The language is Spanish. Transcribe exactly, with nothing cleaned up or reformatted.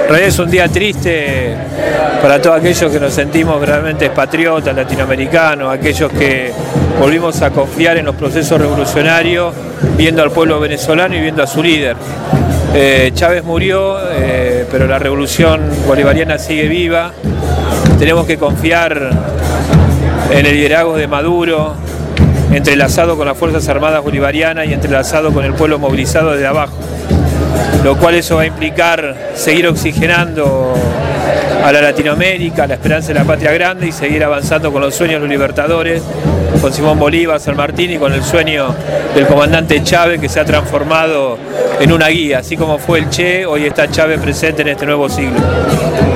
En realidad es un día triste para todos aquellos que nos sentimos realmente patriotas latinoamericanos, aquellos que volvimos a confiar en los procesos revolucionarios, viendo al pueblo venezolano y viendo a su líder. Eh, Chávez murió, eh, pero la revolución bolivariana sigue viva. Tenemos que confiar en el liderazgo de Maduro, entrelazado con las Fuerzas Armadas Bolivarianas y entrelazado con el pueblo movilizado desde abajo, lo cual eso va a implicar seguir oxigenando a la Latinoamérica, a la esperanza de la patria grande y seguir avanzando con los sueños de los libertadores, con Simón Bolívar, San Martín y con el sueño del comandante Chávez, que se ha transformado en una guía, así como fue el Che, hoy está Chávez presente en este nuevo siglo.